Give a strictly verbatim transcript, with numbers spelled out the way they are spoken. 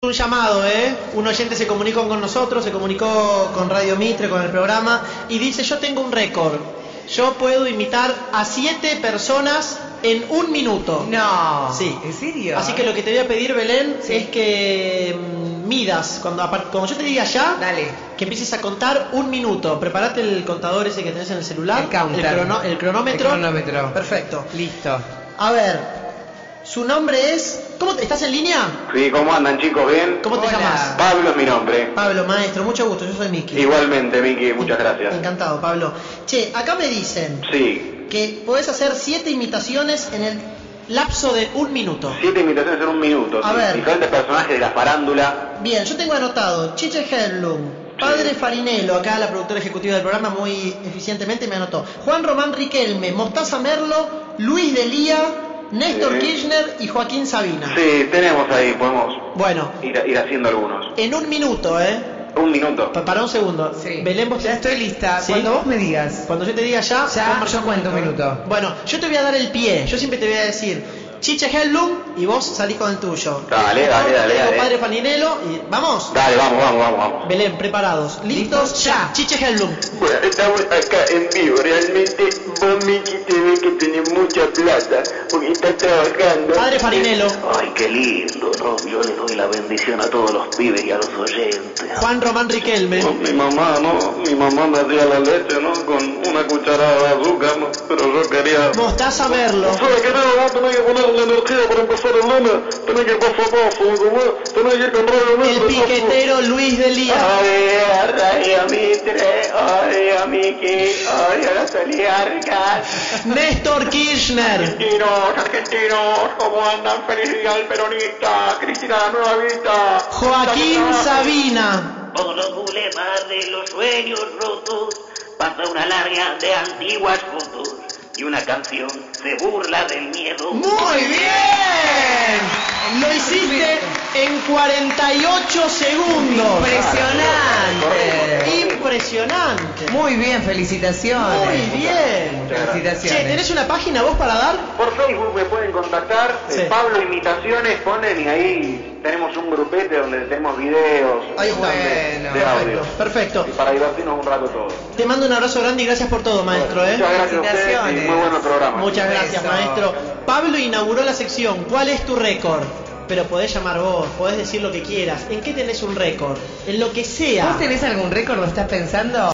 Un llamado, ¿eh? Un oyente se comunicó con nosotros, se comunicó con Radio Mitre, con el programa, y dice: yo tengo un récord. Yo puedo imitar a siete personas en un minuto. No. Sí. ¿En serio? Así que lo que te voy a pedir, Belén, sí. es que mm, midas. Cuando, cuando yo te diga ya, dale, que empieces a contar un minuto. Preparate el contador ese que tenés en el celular. El counter. El, crono, el cronómetro. El cronómetro. Perfecto. Listo. A ver. Su nombre es... ¿Cómo te... ¿Estás en línea? Sí, ¿cómo andan, chicos? ¿Bien? ¿Cómo te Hola. llamas? Pablo es mi nombre. Pablo, maestro, mucho gusto, yo soy Miki. Igualmente, Miki, muchas gracias. Encantado, Pablo. Che, acá me dicen Sí. que podés hacer siete imitaciones en el lapso de un minuto. Siete imitaciones en un minuto. A sí. ver. Diferentes personajes de la farándula. Bien, yo tengo anotado Chiche Hellum, Padre Sí. Farinello, acá la productora ejecutiva del programa muy eficientemente me anotó, Juan Román Riquelme, Mostaza Merlo, Luis Delía, Néstor Sí. Kirchner y Joaquín Sabina. Sí, tenemos ahí, podemos Bueno, ir, ir haciendo algunos. en un minuto, ¿eh? Un minuto. Pa- Para un segundo. Sí. Belén, vos Ya estoy lista. ¿Sí? Cuando vos me digas. Cuando yo te diga ya, Ya, vos marcás yo cuento un minuto. Bueno, yo te voy a dar el pie. Yo siempre te voy a decir Chiche Hellum y vos salís con el tuyo. Dale, dale, dale, Tengo dale. Padre Farinello y ¿vamos? Dale, vamos, vamos, vamos, vamos. Belén, preparados. ¿Listos? ¿Listos? Ya. Chiche Hellum. Bueno, estamos acá en vivo. Realmente vos, Miki, te ve que tenés mucha plata porque estás trabajando. Padre Farinello. Ay, qué lindo, ¿no? Yo le doy la bendición a todos los pibes y a los oyentes. Juan Román Riquelme. No, mi mamá, ¿no? Mi mamá me hacía la leche, ¿no? Con una cucharada de azúcar, ¿no? Pero yo quería... Mostaza Merlo. ¿Sabes qué? No, vos tenés que ponerle energía para empezar el lunes. Tenés que ir paso a paso, ¿no? Tenés que ir con Radio El Mitre, piquetero Luis Delía. Ay, a Radio Mitre, ay, a Miki, ay, a las oligarcas. Néstor Kirchner. Argentinos, argentinos, ¿cómo andan? Feliz día al peronista, Cristina la nueva vista. Joaquín Sabina. Por los bulevares de los sueños rotos pasa una larga de antiguas fotos y una canción se burla del miedo. Muy bien. Lo hiciste en cuarenta y ocho segundos. Impresionante. Impresionante. Muy bien, felicitaciones. Muy bien. Che, Felicitaciones. ¿tenés una página vos para dar? Por Facebook me pueden contactar, Sí. eh, Pablo Imitaciones, ponen y ahí tenemos un grupete donde tenemos videos Ahí está. Bueno. de audio. Perfecto. Y para divertirnos un rato todos. Te mando un abrazo grande y gracias por todo, maestro. ¿eh? Muchas gracias a ustedes y Felicitaciones. muy buen programa. Muchas gracias, Beso. maestro. Pablo inauguró la sección ¿Cuál es tu récord? Pero podés llamar vos, podés decir lo que quieras. ¿En qué tenés un récord? En lo que sea. ¿Vos tenés algún récord? ¿Lo estás pensando?